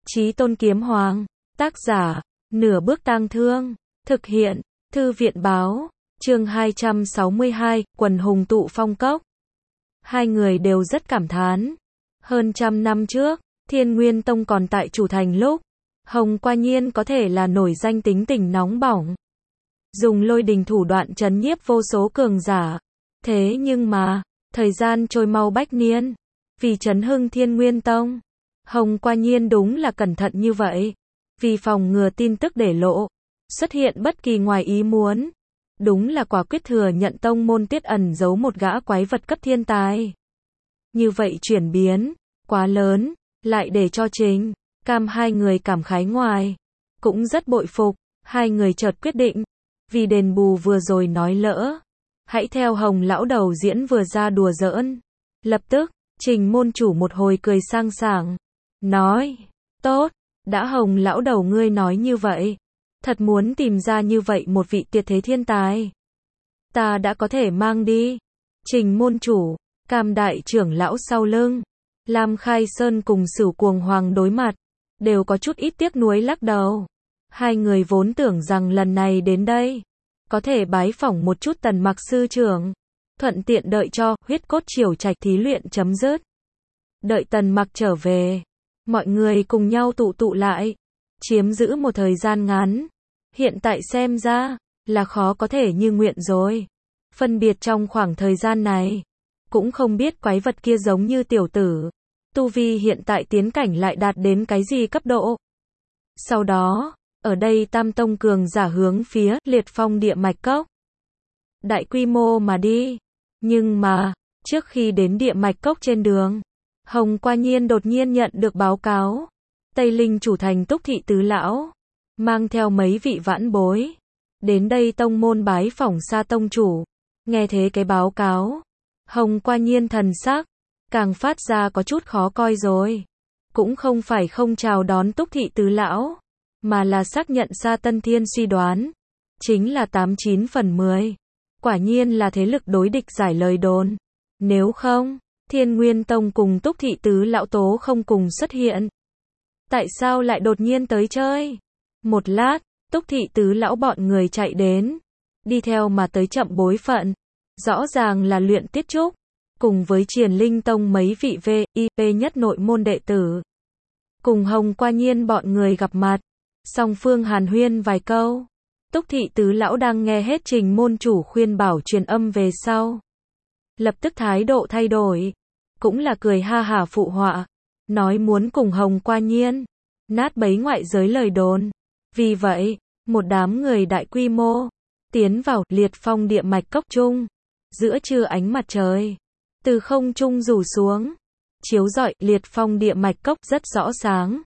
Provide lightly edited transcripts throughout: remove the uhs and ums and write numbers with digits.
Chí Tôn Kiếm Hoàng. Tác giả, Nửa Bước Tang Thương. Thực hiện, Thư viện Báo. Chương 262, Quần Hùng Tụ Phong Cốc. Hai người đều rất cảm thán. Hơn 100 năm trước, Thiên Nguyên Tông còn tại chủ thành lúc, Hồng Qua Nhiên có thể là nổi danh tính tình nóng bỏng, dùng lôi đình thủ đoạn trấn nhiếp vô số cường giả. Thế nhưng mà, thời gian trôi mau bách niên, vì trấn hưng Thiên Nguyên Tông, Hồng Qua Nhiên đúng là cẩn thận như vậy. Vì phòng ngừa tin tức để lộ, xuất hiện bất kỳ ngoài ý muốn, đúng là quả quyết thừa nhận tông môn tiết ẩn giấu một gã quái vật cấp thiên tài. Như vậy chuyển biến, quá lớn, lại để cho Trình, Cam hai người cảm khái ngoài, cũng rất bội phục. Hai người chợt quyết định, vì đền bù vừa rồi nói lỡ, hãy theo Hồng lão đầu diễn vừa ra đùa giỡn. Lập tức, Trình môn chủ một hồi cười sang sảng, nói, tốt, đã Hồng lão đầu ngươi nói như vậy, thật muốn tìm ra như vậy một vị tuyệt thế thiên tài, ta đã có thể mang đi. Trình môn chủ, Cam đại trưởng lão sau lưng, Lam Khai Sơn cùng Sửu Cuồng Hoàng đối mặt, đều có chút ít tiếc nuối lắc đầu. Hai người vốn tưởng rằng lần này đến đây, có thể bái phỏng một chút Tần Mặc sư trưởng, thuận tiện đợi cho huyết cốt triều trạch thí luyện chấm dứt. Đợi Tần Mặc trở về, mọi người cùng nhau tụ lại, chiếm giữ một thời gian ngắn. Hiện tại xem ra, là khó có thể như nguyện rồi. Phân biệt trong khoảng thời gian này, cũng không biết quái vật kia giống như tiểu tử, tu vi hiện tại tiến cảnh lại đạt đến cái gì cấp độ. Sau đó, ở đây Tam Tông cường giả hướng phía Liệt Phong địa mạch cốc, đại quy mô mà đi. Nhưng mà, trước khi đến địa mạch cốc trên đường, Hồng Qua Nhiên đột nhiên nhận được báo cáo. Tây Linh chủ thành Túc Thị tứ lão, mang theo mấy vị vãn bối, đến đây tông môn bái phỏng Sa tông chủ. Nghe thế cái báo cáo, Hồng Qua Nhiên thần sắc, càng phát ra có chút khó coi rồi. Cũng không phải không chào đón Túc Thị tứ lão, mà là xác nhận Sa Tân Thiên suy đoán, chính là 89 phần 10. Quả nhiên là thế lực đối địch giải lời đồn. Nếu không, Thiên Nguyên Tông cùng Túc Thị tứ lão tố không cùng xuất hiện. Tại sao lại đột nhiên tới chơi? Một lát, Túc Thị tứ lão bọn người chạy đến, đi theo mà tới chậm bối phận, rõ ràng là Luyện Tiết Trúc, cùng với Triền Linh Tông mấy vị VIP nhất nội môn đệ tử. Cùng Hồng Qua Nhiên bọn người gặp mặt, song phương hàn huyên vài câu. Túc Thị tứ lão đang nghe hết Trình môn chủ khuyên bảo truyền âm về sau, lập tức thái độ thay đổi, cũng là cười ha hả phụ họa, nói muốn cùng Hồng Qua Nhiên nát bấy ngoại giới lời đồn. Vì vậy, một đám người đại quy mô tiến vào Liệt Phong địa mạch cốc trung. Giữa trưa ánh mặt trời từ không trung rủ xuống, chiếu rọi Liệt Phong địa mạch cốc rất rõ sáng.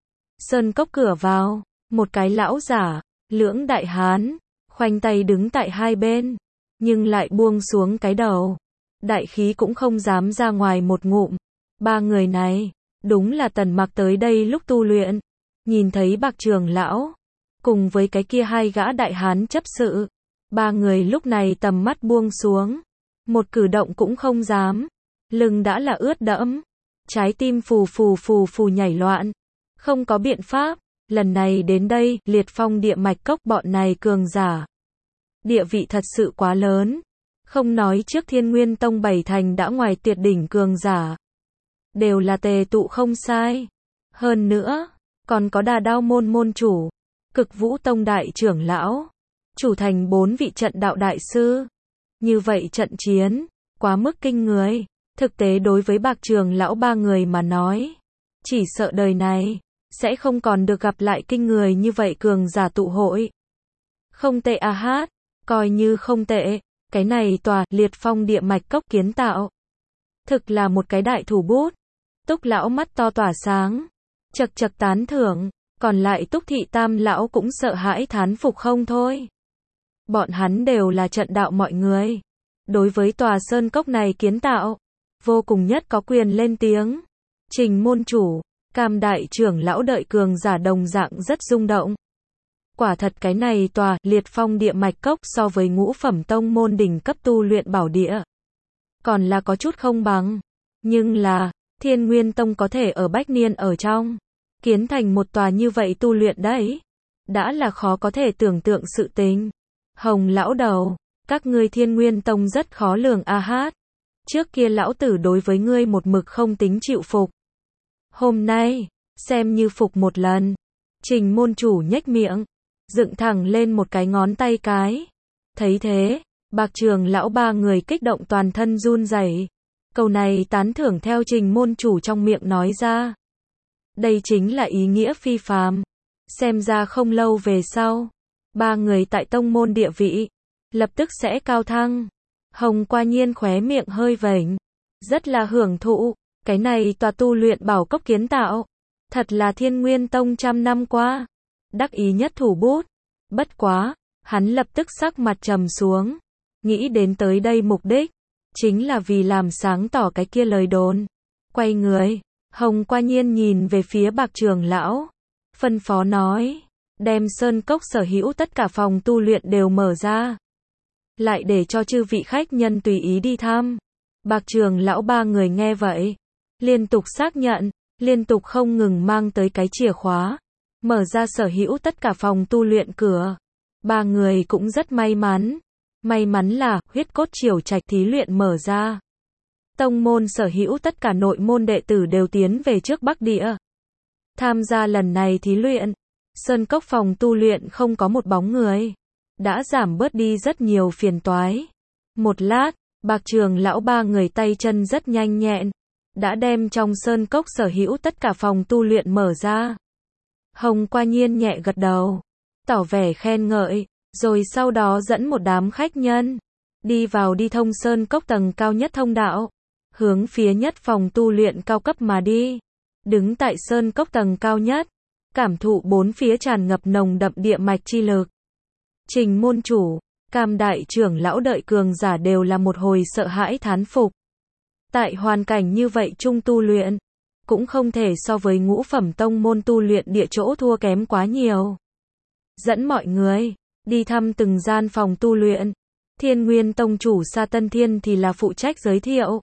Sơn cốc cửa vào, một cái lão giả, lưỡng đại hán, khoanh tay đứng tại hai bên, nhưng lại buông xuống cái đầu, đại khí cũng không dám ra ngoài một ngụm. Ba người này, đúng là Tần Mặc tới đây lúc tu luyện, nhìn thấy Bạc trưởng lão, cùng với cái kia hai gã đại hán chấp sự. Ba người lúc này tầm mắt buông xuống, một cử động cũng không dám, lưng đã là ướt đẫm, trái tim phù nhảy loạn. Không có biện pháp, lần này đến đây, Liệt Phong địa mạch cốc bọn này cường giả, địa vị thật sự quá lớn. Không nói trước Thiên Nguyên Tông 7 thành đã ngoài tuyệt đỉnh cường giả, đều là tề tụ không sai. Hơn nữa, còn có Đà Đao môn môn chủ, Cực Vũ Tông đại trưởng lão, chủ thành 4 vị trận đạo đại sư. Như vậy trận chiến, quá mức kinh người. Thực tế đối với Bạc trưởng lão ba người mà nói, chỉ sợ đời này sẽ không còn được gặp lại kinh người như vậy cường giả tụ hội. Không tệ à hát, coi như không tệ, cái này tòa Liệt Phong địa mạch cốc kiến tạo, thực là một cái đại thủ bút. Túc lão mắt to tỏa sáng, chật chật tán thưởng, còn lại Túc Thị tam lão cũng sợ hãi thán phục không thôi. Bọn hắn đều là trận đạo mọi người, đối với tòa sơn cốc này kiến tạo, vô cùng nhất có quyền lên tiếng. Trình môn chủ, Cam đại trưởng lão đợi cường giả đồng dạng rất rung động. Quả thật cái này tòa Liệt Phong địa mạch cốc so với ngũ phẩm tông môn đỉnh cấp tu luyện bảo địa, còn là có chút không bằng. Nhưng là, Thiên Nguyên Tông có thể ở bách niên ở trong, kiến thành một tòa như vậy tu luyện đấy. Đã là khó có thể tưởng tượng sự tình. Hồng lão đầu, các ngươi Thiên Nguyên Tông rất khó lường a hát. Trước kia lão tử đối với ngươi một mực không tính chịu phục. Hôm nay, xem như phục một lần. Trình môn chủ nhếch miệng, dựng thẳng lên một cái ngón tay cái. Thấy thế, Bạc Trường lão ba người kích động toàn thân run rẩy. Câu này tán thưởng theo Trình môn chủ trong miệng nói ra. Đây chính là ý nghĩa phi phàm. Xem ra không lâu về sau, ba người tại tông môn địa vị lập tức sẽ cao thăng. Hồng Qua Nhiên khóe miệng hơi vểnh, rất là hưởng thụ, cái này tòa tu luyện bảo cốc kiến tạo, thật là Thiên Nguyên Tông trăm năm qua đắc ý nhất thủ bút. Bất quá, hắn lập tức sắc mặt trầm xuống, nghĩ đến tới đây mục đích chính là vì làm sáng tỏ cái kia lời đồn. Quay người, Hồng Qua Nhiên nhìn về phía Bạc Trường lão, phân phó nói, đem sơn cốc sở hữu tất cả phòng tu luyện đều mở ra, lại để cho chư vị khách nhân tùy ý đi thăm. Bạc Trường lão ba người nghe vậy, liên tục xác nhận, liên tục không ngừng mang tới cái chìa khóa, mở ra sở hữu tất cả phòng tu luyện cửa. Ba người cũng rất may mắn là huyết cốt triều trạch thí luyện mở ra. Tông môn sở hữu tất cả nội môn đệ tử đều tiến về trước Bắc Địa. Tham gia lần này thí luyện, sơn cốc phòng tu luyện không có một bóng người, đã giảm bớt đi rất nhiều phiền toái. Một lát, Bạc Trường lão ba người tay chân rất nhanh nhẹn, đã đem trong sơn cốc sở hữu tất cả phòng tu luyện mở ra. Hồng Qua Nhiên nhẹ gật đầu, tỏ vẻ khen ngợi, rồi sau đó dẫn một đám khách nhân đi vào đi thông sơn cốc tầng cao nhất thông đạo, hướng phía nhất phòng tu luyện cao cấp mà đi. Đứng tại sơn cốc tầng cao nhất, cảm thụ bốn phía tràn ngập nồng đậm địa mạch chi lực. Trình môn chủ, Cam đại trưởng lão đợi cường giả đều là một hồi sợ hãi thán phục. Tại hoàn cảnh như vậy chung tu luyện, cũng không thể so với ngũ phẩm tông môn tu luyện địa chỗ thua kém quá nhiều. Dẫn mọi người đi thăm từng gian phòng tu luyện. Thiên Nguyên Tông chủ Sa Tân Thiên thì là phụ trách giới thiệu,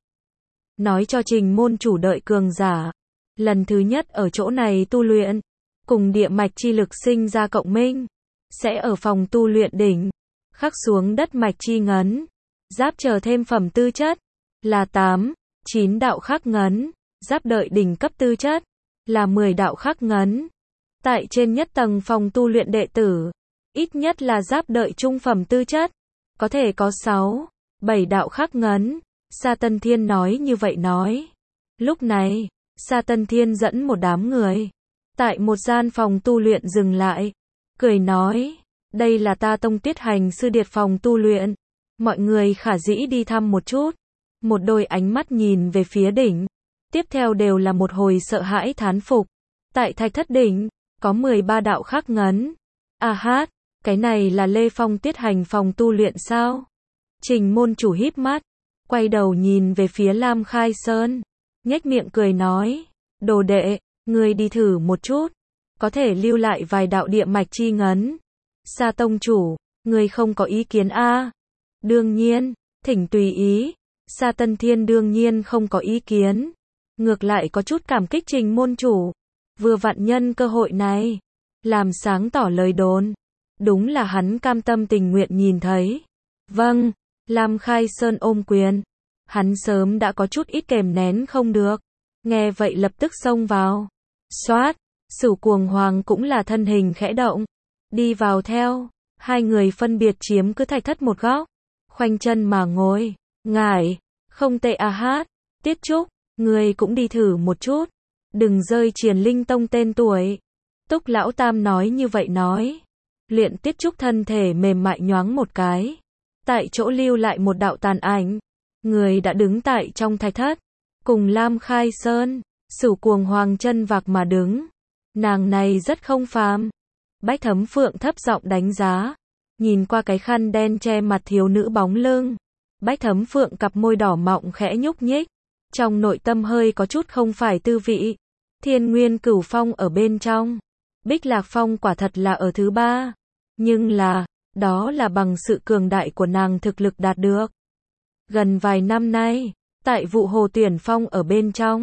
nói cho Trình môn chủ đợi cường giả, lần thứ nhất ở chỗ này tu luyện, cùng địa mạch chi lực sinh ra cộng minh, sẽ ở phòng tu luyện đỉnh khắc xuống đất mạch chi ngấn, giáp chờ thêm phẩm tư chất là 8, 9 đạo khắc ngấn, giáp đợi đỉnh cấp tư chất là 10 đạo khắc ngấn. Tại trên nhất tầng phòng tu luyện đệ tử, ít nhất là giáp đợi trung phẩm tư chất, có thể có 6, 7 đạo khắc ngấn. Sa Tân Thiên nói như vậy nói. Lúc này, Sa Tân Thiên dẫn một đám người tại một gian phòng tu luyện dừng lại, cười nói, đây là ta Tông Tuyết Hành sư điệt phòng tu luyện, mọi người khả dĩ đi thăm một chút. Một đôi ánh mắt nhìn về phía đỉnh, tiếp theo đều là một hồi sợ hãi thán phục. Tại Thạch Thất đỉnh, có 13 đạo khắc ngấn. A hát, cái này là Lê Phong Tuyết Hành phòng tu luyện sao? Trình môn chủ híp mắt, quay đầu nhìn về phía Lam Khai Sơn, nhếch miệng cười nói, đồ đệ, ngươi đi thử một chút, có thể lưu lại vài đạo địa mạch chi ngấn. Sa tông chủ, ngươi không có ý kiến a? Đương nhiên, thỉnh tùy ý. Sa Tân Thiên đương nhiên không có ý kiến, ngược lại có chút cảm kích Trình môn chủ, vừa vặn nhân cơ hội này, làm sáng tỏ lời đồn. Đúng là hắn cam tâm tình nguyện nhìn thấy. Vâng, Lam Khai Sơn ôm quyền. Hắn sớm đã có chút ít kềm nén không được. Nghe vậy lập tức xông vào. Xoát, Sửu Cuồng Hoàng cũng là thân hình khẽ động, đi vào theo. Hai người phân biệt chiếm cứ Thạch Thất một góc, khoanh chân mà ngồi. Ngài, không tệ a hát. Tiết Trúc, người cũng đi thử một chút, đừng rơi Triển Linh Tông tên tuổi. Túc Lão Tam nói như vậy nói. Luyện Tiết Trúc thân thể mềm mại nhoáng một cái, tại chỗ lưu lại một đạo tàn ảnh. Người đã đứng tại trong Thạch Thất, cùng Lam Khai Sơn, Sửu Cuồng Hoàng chân vạc mà đứng. Nàng này rất không phàm. Bách Thấm Phượng thấp giọng đánh giá, nhìn qua cái khăn đen che mặt thiếu nữ bóng lưng. Bách Thấm Phượng cặp môi đỏ mọng khẽ nhúc nhích, trong nội tâm hơi có chút không phải tư vị. Thiên Nguyên Cửu Phong ở bên trong, Bích Lạc Phong quả thật là ở thứ ba, nhưng là, đó là bằng sự cường đại của nàng thực lực đạt được. Gần vài năm nay, tại Vụ Hồ Tuyển Phong ở bên trong,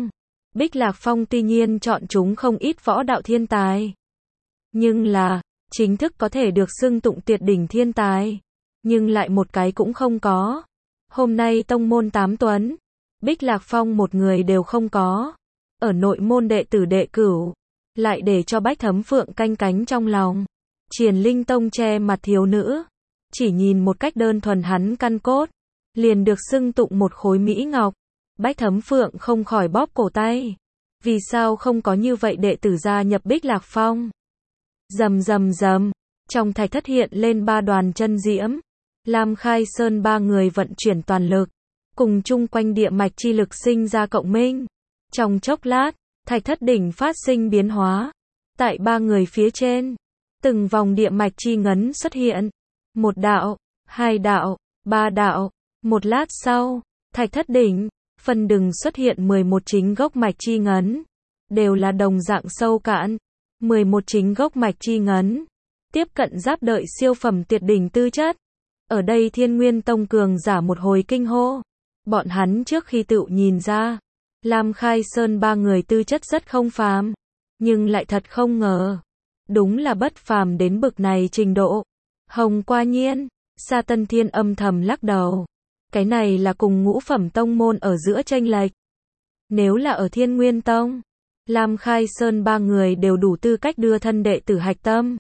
Bích Lạc Phong tuy nhiên chọn chúng không ít võ đạo thiên tài. Nhưng là, chính thức có thể được xưng tụng tuyệt đỉnh thiên tài. Nhưng lại một cái cũng không có. Hôm nay tông môn 8 tuấn. Bích Lạc Phong một người đều không có. Ở nội môn đệ tử đệ cửu. Lại để cho Bách Thấm Phượng canh cánh trong lòng. Triển Linh Tông che mặt thiếu nữ. Chỉ nhìn một cách đơn thuần hắn căn cốt. Liền được xưng tụng một khối mỹ ngọc. Bách Thấm Phượng không khỏi bóp cổ tay. Vì sao không có như vậy đệ tử gia nhập Bích Lạc Phong? Rầm rầm rầm. Trong thạch thất hiện lên 3 đoàn chân diễm. Lam Khai Sơn 3 người vận chuyển toàn lực. Cùng chung quanh địa mạch chi lực sinh ra cộng minh. Trong chốc lát, thạch thất đỉnh phát sinh biến hóa. Tại 3 người phía trên, từng vòng địa mạch chi ngấn xuất hiện. 1 đạo, 2 đạo, 3 đạo. Một lát sau, thạch thất đỉnh, phần đừng xuất hiện 11 chính gốc mạch chi ngấn. Đều là đồng dạng sâu cạn. 11 chính gốc mạch chi ngấn. Tiếp cận giáp đợi siêu phẩm tuyệt đỉnh tư chất. Ở đây Thiên Nguyên Tông cường giả một hồi kinh hô. Bọn hắn trước khi tự nhìn ra, Lam Khai Sơn 3 người tư chất rất không phàm. Nhưng lại thật không ngờ. Đúng là bất phàm đến bực này trình độ. Hồng Qua Nhiên, Sa Tân Thiên âm thầm lắc đầu. Cái này là cùng ngũ phẩm tông môn ở giữa chênh lệch. Nếu là ở Thiên Nguyên Tông, Lam Khai Sơn 3 người đều đủ tư cách đưa thân đệ tử hạch tâm.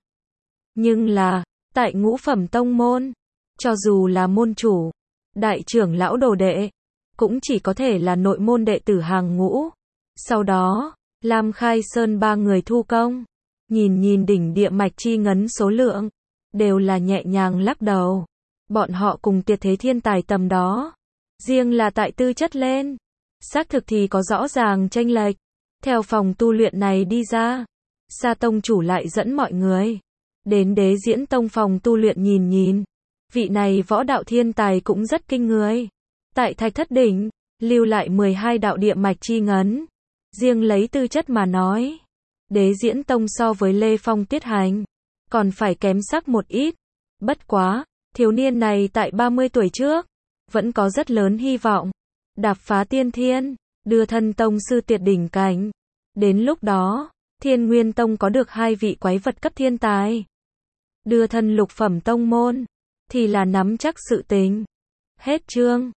Nhưng là, tại ngũ phẩm tông môn, cho dù là môn chủ, đại trưởng lão đồ đệ, cũng chỉ có thể là nội môn đệ tử hàng ngũ. Sau đó, Lam Khai Sơn 3 người thu công, nhìn đỉnh địa mạch chi ngấn số lượng, đều là nhẹ nhàng lắc đầu. Bọn họ cùng tuyệt thế thiên tài tầm đó, riêng là tại tư chất lên, xác thực thì có rõ ràng chênh lệch. Theo phòng tu luyện này đi ra, Sa tông chủ lại dẫn mọi người đến Đế Diễn Tông phòng tu luyện nhìn. Vị này võ đạo thiên tài cũng rất kinh người. Tại thạch thất đỉnh, lưu lại 12 đạo địa mạch chi ngấn. Riêng lấy tư chất mà nói, Đế Diễn Tông so với Lê Phong Tiết Hành, còn phải kém sắc một ít. Bất quá, thiếu niên này tại 30 tuổi trước, vẫn có rất lớn hy vọng. Đạp phá tiên thiên, đưa thân tông sư tuyệt đỉnh cảnh. Đến lúc đó, Thiên Nguyên Tông có được 2 vị quái vật cấp thiên tài. Đưa thân lục phẩm tông môn, thì là nắm chắc sự tình. Hết chương.